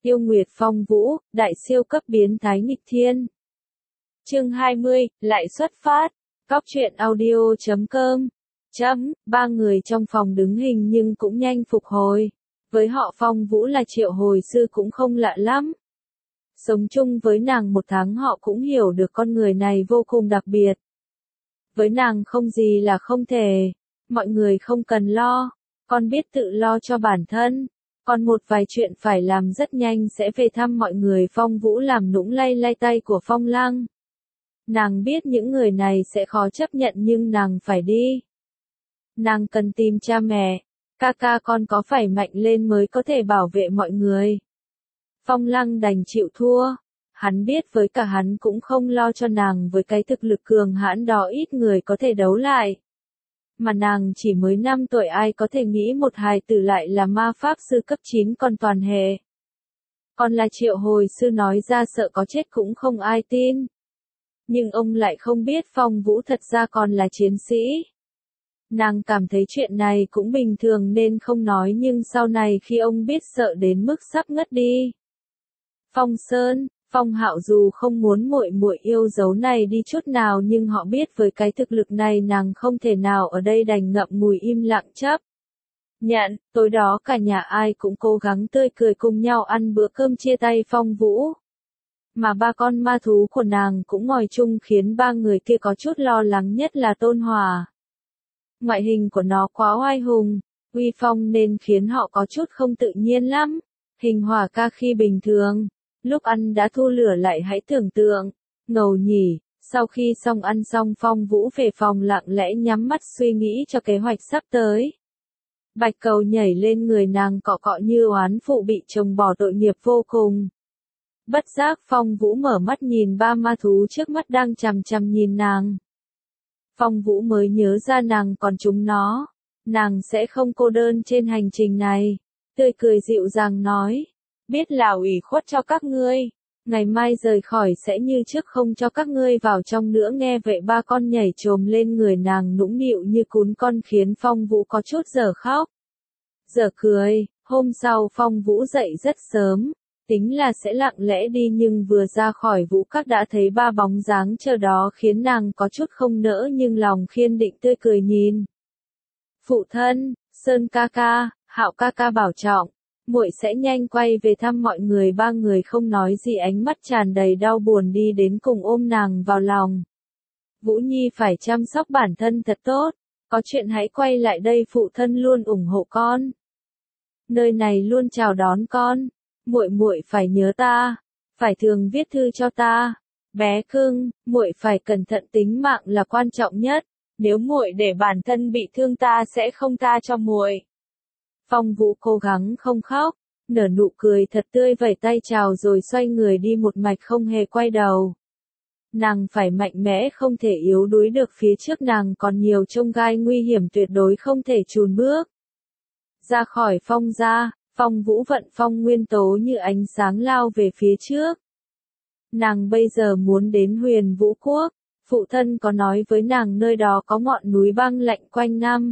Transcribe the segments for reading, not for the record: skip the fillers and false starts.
Yêu Nguyệt Phong Vũ, đại siêu cấp biến thái nghịch thiên. Chương 20, lại xuất phát. Cóc truyện audio.com. Ba người trong phòng đứng hình nhưng cũng nhanh phục hồi. Với họ Phong Vũ là triệu hồi sư cũng không lạ lắm. Sống chung với nàng một tháng họ cũng hiểu được con người này vô cùng đặc biệt. Với nàng không gì là không thể. Mọi người không cần lo. Con biết tự lo cho bản thân. Còn một vài chuyện phải làm rất nhanh sẽ về thăm mọi người. Phong Vũ làm nũng lay lay tay của Phong Lăng. Nàng biết những người này sẽ khó chấp nhận nhưng nàng phải đi. Nàng cần tìm cha mẹ. Ca con có phải mạnh lên mới có thể bảo vệ mọi người. Phong Lăng đành chịu thua. Hắn biết với cả hắn cũng không lo cho nàng với cái thực lực cường hãn đó ít người có thể đấu lại. Mà nàng chỉ mới 5 tuổi ai có thể nghĩ một hài tử lại là ma pháp sư cấp 9 còn toàn hệ. Còn là triệu hồi sư nói ra sợ có chết cũng không ai tin. Nhưng ông lại không biết Phong Vũ thật ra còn là chiến sĩ. Nàng cảm thấy chuyện này cũng bình thường nên không nói nhưng sau này khi ông biết sợ đến mức sắp ngất đi. Phong Sơn, Phong Hạo dù không muốn muội muội yêu dấu này đi chút nào nhưng họ biết với cái thực lực này nàng không thể nào ở đây đành ngậm ngùi im lặng chấp. Nhận, tối đó cả nhà ai cũng cố gắng tươi cười cùng nhau ăn bữa cơm chia tay Phong Vũ. Mà ba con ma thú của nàng cũng ngồi chung khiến ba người kia có chút lo lắng nhất là Tôn Hòa. Ngoại hình của nó quá oai hùng, uy phong nên khiến họ có chút không tự nhiên lắm. Hình Hỏa ca khi bình thường, lúc ăn đã thu lửa lại hãy tưởng tượng, ngầu nhỉ, sau khi xong ăn xong Phong Vũ về phòng lặng lẽ nhắm mắt suy nghĩ cho kế hoạch sắp tới. Bạch Cầu nhảy lên người nàng cọ cọ như oán phụ bị chồng bỏ tội nghiệp vô cùng. Bất giác Phong Vũ mở mắt nhìn ba ma thú trước mắt đang chằm chằm nhìn nàng. Phong Vũ mới nhớ ra nàng còn chúng nó. Nàng sẽ không cô đơn trên hành trình này. Tươi cười dịu dàng nói. Biết là ủy khuất cho các ngươi. Ngày mai rời khỏi sẽ như trước không cho các ngươi vào trong nữa nghe vậy ba con nhảy chồm lên người nàng nũng nịu như cún con khiến Phong Vũ có chút dở khóc. Dở cười, hôm sau Phong Vũ dậy rất sớm. Tính là sẽ lặng lẽ đi nhưng vừa ra khỏi vũ các đã thấy ba bóng dáng chờ đó khiến nàng có chút không nỡ nhưng lòng khiên định tươi cười nhìn. Phụ thân, Sơn ca ca, Hạo ca ca bảo trọng, muội sẽ nhanh quay về thăm mọi người. Ba người không nói gì ánh mắt tràn đầy đau buồn đi đến cùng ôm nàng vào lòng. Vũ Nhi phải chăm sóc bản thân thật tốt, có chuyện hãy quay lại đây phụ thân luôn ủng hộ con. Nơi này luôn chào đón con. Muội phải nhớ ta, phải thường viết thư cho ta. Bé cưng, muội phải cẩn thận tính mạng là quan trọng nhất, nếu muội để bản thân bị thương ta sẽ không tha cho muội. Phong Vũ cố gắng không khóc, nở nụ cười thật tươi vẩy tay chào rồi xoay người đi một mạch không hề quay đầu. Nàng phải mạnh mẽ không thể yếu đuối được phía trước nàng còn nhiều chông gai nguy hiểm tuyệt đối không thể chùn bước. Ra khỏi Phong gia. Phong Vũ vận phong nguyên tố như ánh sáng lao về phía trước. Nàng bây giờ muốn đến Huyền Vũ Quốc, phụ thân có nói với nàng nơi đó có ngọn núi băng lạnh quanh năm.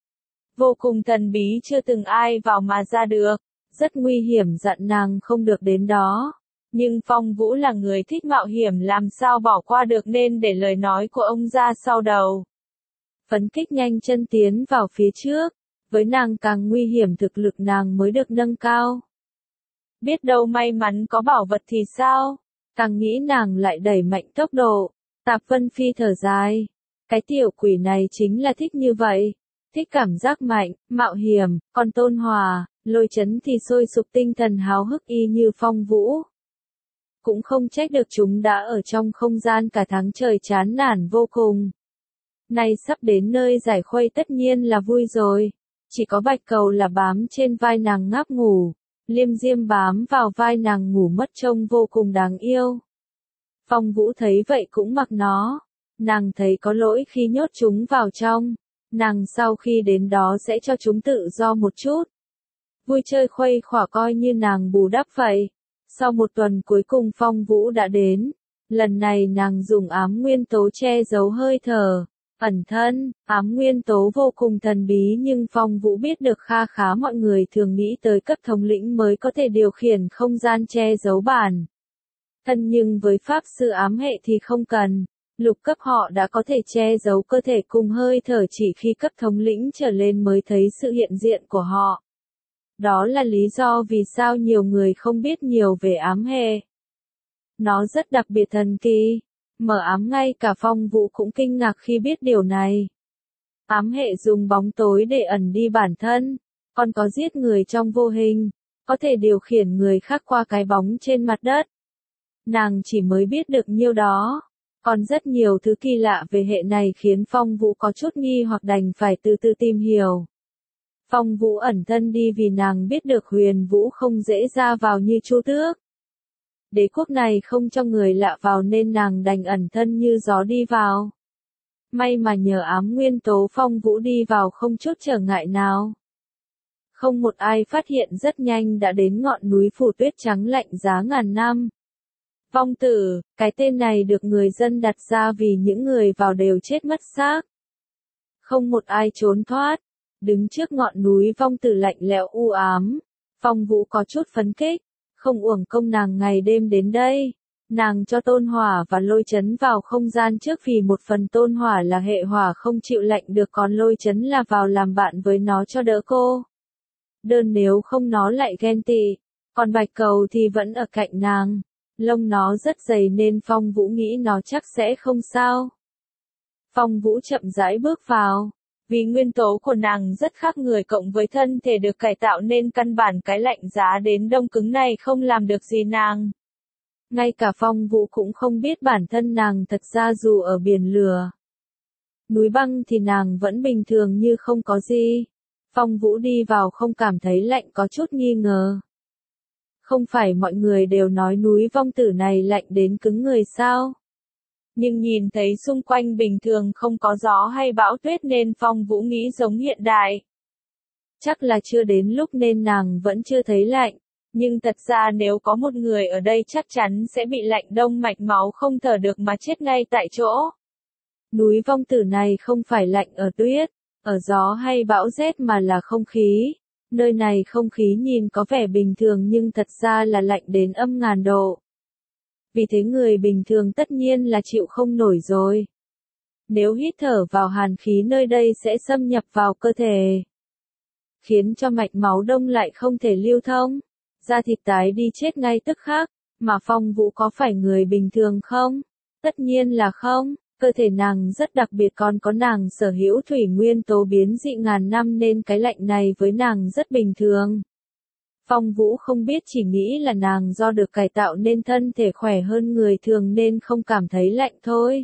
Vô cùng thần bí chưa từng ai vào mà ra được, rất nguy hiểm dặn nàng không được đến đó. Nhưng Phong Vũ là người thích mạo hiểm làm sao bỏ qua được nên để lời nói của ông ra sau đầu. Phấn khích nhanh chân tiến vào phía trước. Với nàng càng nguy hiểm thực lực nàng mới được nâng cao. Biết đâu may mắn có bảo vật thì sao? Càng nghĩ nàng lại đẩy mạnh tốc độ. Tạp Vân Phi thở dài. Cái tiểu quỷ này chính là thích như vậy. Thích cảm giác mạnh, mạo hiểm, còn Tôn Hòa, Lôi Chấn thì sôi sục tinh thần háo hức y như Phong Vũ. Cũng không trách được chúng đã ở trong không gian cả tháng trời chán nản vô cùng. Nay sắp đến nơi giải khuây tất nhiên là vui rồi. Chỉ có Bạch Cầu là bám trên vai nàng ngáp ngủ, Liêm Diêm bám vào vai nàng ngủ mất trông vô cùng đáng yêu. Phong Vũ thấy vậy cũng mặc nó, nàng thấy có lỗi khi nhốt chúng vào trong, nàng sau khi đến đó sẽ cho chúng tự do một chút. Vui chơi khuây khỏa coi như nàng bù đắp vậy. Sau một tuần cuối cùng Phong Vũ đã đến, lần này nàng dùng ám nguyên tố che giấu hơi thở. Ẩn thân, ám nguyên tố vô cùng thần bí nhưng Phong Vũ biết được kha khá mọi người thường nghĩ tới cấp thống lĩnh mới có thể điều khiển không gian che giấu bản thân nhưng với pháp sư ám hệ thì không cần. Lục cấp họ đã có thể che giấu cơ thể cùng hơi thở chỉ khi cấp thống lĩnh trở lên mới thấy sự hiện diện của họ. Đó là lý do vì sao nhiều người không biết nhiều về ám hệ. Nó rất đặc biệt thần kỳ. Mở ám ngay cả Phong Vũ cũng kinh ngạc khi biết điều này. Ám hệ dùng bóng tối để ẩn đi bản thân, còn có giết người trong vô hình, có thể điều khiển người khác qua cái bóng trên mặt đất. Nàng chỉ mới biết được nhiêu đó. Còn rất nhiều thứ kỳ lạ về hệ này khiến Phong Vũ có chút nghi hoặc đành phải từ từ tìm hiểu. Phong Vũ ẩn thân đi vì nàng biết được Huyền Vũ không dễ ra vào như Chu Tước. Đế quốc này không cho người lạ vào nên nàng đành ẩn thân như gió đi vào. May mà nhờ ám nguyên tố Phong Vũ đi vào không chút trở ngại nào. Không một ai phát hiện rất nhanh đã đến ngọn núi phủ tuyết trắng lạnh giá ngàn năm. Vong tử, cái tên này được người dân đặt ra vì những người vào đều chết mất xác. Không một ai trốn thoát. Đứng trước ngọn núi vong tử lạnh lẽo u ám, Phong Vũ có chút phấn khích. Không uổng công nàng ngày đêm đến đây. Nàng cho tôn hỏa và lôi chấn vào không gian trước vì một phần tôn hỏa là hệ hỏa không chịu lạnh được còn lôi chấn là vào làm bạn với nó cho đỡ cô. Đơn nếu không nó lại ghen tị. Còn bạch cầu thì vẫn ở cạnh nàng. Lông nó rất dày nên Phong Vũ nghĩ nó chắc sẽ không sao. Phong Vũ chậm rãi bước vào. Vì nguyên tố của nàng rất khác người cộng với thân thể được cải tạo nên căn bản cái lạnh giá đến đông cứng này không làm được gì nàng. Ngay cả Phong Vũ cũng không biết bản thân nàng thật ra dù ở biển lửa, núi băng thì nàng vẫn bình thường như không có gì. Phong Vũ đi vào không cảm thấy lạnh có chút nghi ngờ. Không phải mọi người đều nói núi vong tử này lạnh đến cứng người sao? Nhưng nhìn thấy xung quanh bình thường không có gió hay bão tuyết nên Phong Vũ nghĩ giống hiện đại. Chắc là chưa đến lúc nên nàng vẫn chưa thấy lạnh. Nhưng thật ra nếu có một người ở đây chắc chắn sẽ bị lạnh đông mạch máu không thở được mà chết ngay tại chỗ. Núi vong tử này không phải lạnh ở tuyết, ở gió hay bão rét mà là không khí. Nơi này không khí nhìn có vẻ bình thường nhưng thật ra là lạnh đến âm ngàn độ. Vì thế người bình thường tất nhiên là chịu không nổi rồi. Nếu hít thở vào hàn khí nơi đây sẽ xâm nhập vào cơ thể, khiến cho mạch máu đông lại không thể lưu thông. Da thịt tái đi chết ngay tức khắc. Mà Phong Vũ có phải người bình thường không? Tất nhiên là không. Cơ thể nàng rất đặc biệt còn có nàng sở hữu thủy nguyên tố biến dị ngàn năm nên cái lạnh này với nàng rất bình thường. Phong Vũ không biết chỉ nghĩ là nàng do được cải tạo nên thân thể khỏe hơn người thường nên không cảm thấy lạnh thôi.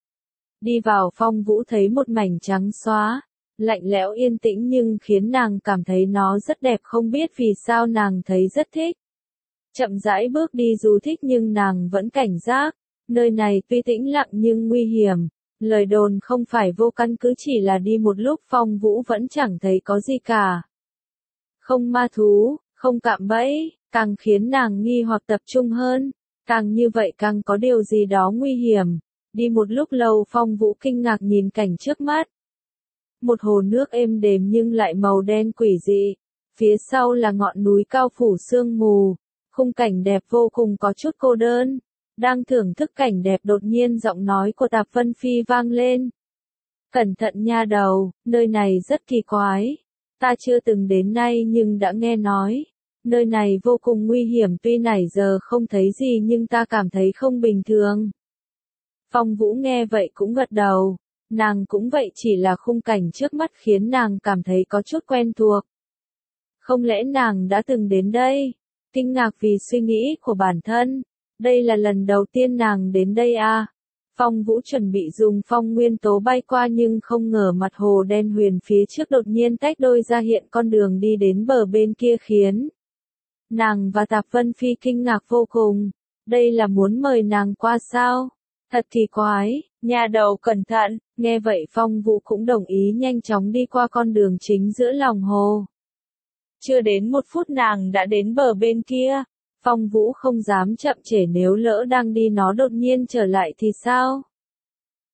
Đi vào Phong Vũ thấy một mảnh trắng xóa, lạnh lẽo yên tĩnh nhưng khiến nàng cảm thấy nó rất đẹp không biết vì sao nàng thấy rất thích. Chậm rãi bước đi dù thích nhưng nàng vẫn cảnh giác. Nơi này tuy tĩnh lặng nhưng nguy hiểm. Lời đồn không phải vô căn cứ chỉ là đi một lúc Phong Vũ vẫn chẳng thấy có gì cả. Không ma thú, không cạm bẫy, càng khiến nàng nghi hoặc tập trung hơn. Càng như vậy càng có điều gì đó nguy hiểm. Đi một lúc lâu Phong Vũ kinh ngạc nhìn cảnh trước mắt. Một hồ nước êm đềm nhưng lại màu đen quỷ dị. Phía sau là ngọn núi cao phủ sương mù. Khung cảnh đẹp vô cùng có chút cô đơn. Đang thưởng thức cảnh đẹp đột nhiên giọng nói của Tạp Vân Phi vang lên. Cẩn thận nha đầu, nơi này rất kỳ quái. Ta chưa từng đến nay nhưng đã nghe nói. Nơi này vô cùng nguy hiểm tuy nãy giờ không thấy gì nhưng ta cảm thấy không bình thường. Phong Vũ nghe vậy cũng gật đầu. Nàng cũng vậy chỉ là khung cảnh trước mắt khiến nàng cảm thấy có chút quen thuộc. Không lẽ nàng đã từng đến đây? Kinh ngạc vì suy nghĩ của bản thân. Đây là lần đầu tiên nàng đến đây à? Phong Vũ chuẩn bị dùng phong nguyên tố bay qua nhưng không ngờ mặt hồ đen huyền phía trước đột nhiên tách đôi ra hiện con đường đi đến bờ bên kia khiến nàng và Tạp Vân Phi kinh ngạc vô cùng. Đây là muốn mời nàng qua sao? Thật kỳ quái, nhà đầu cẩn thận. Nghe vậy Phong Vũ cũng đồng ý nhanh chóng đi qua con đường chính giữa lòng hồ. Chưa đến một phút nàng đã đến bờ bên kia. Phong Vũ không dám chậm trễ nếu lỡ đang đi nó đột nhiên trở lại thì sao?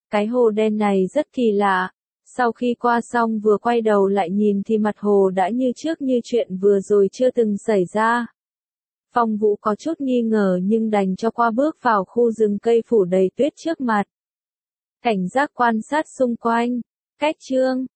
Cái hồ đen này rất kỳ lạ. Sau khi qua xong vừa quay đầu lại nhìn thì mặt hồ đã như trước, như chuyện vừa rồi chưa từng xảy ra. Phong Vũ có chút nghi ngờ nhưng đành cho qua, bước vào khu rừng cây phủ đầy tuyết trước mặt. Cảnh giác quan sát xung quanh. Cách chương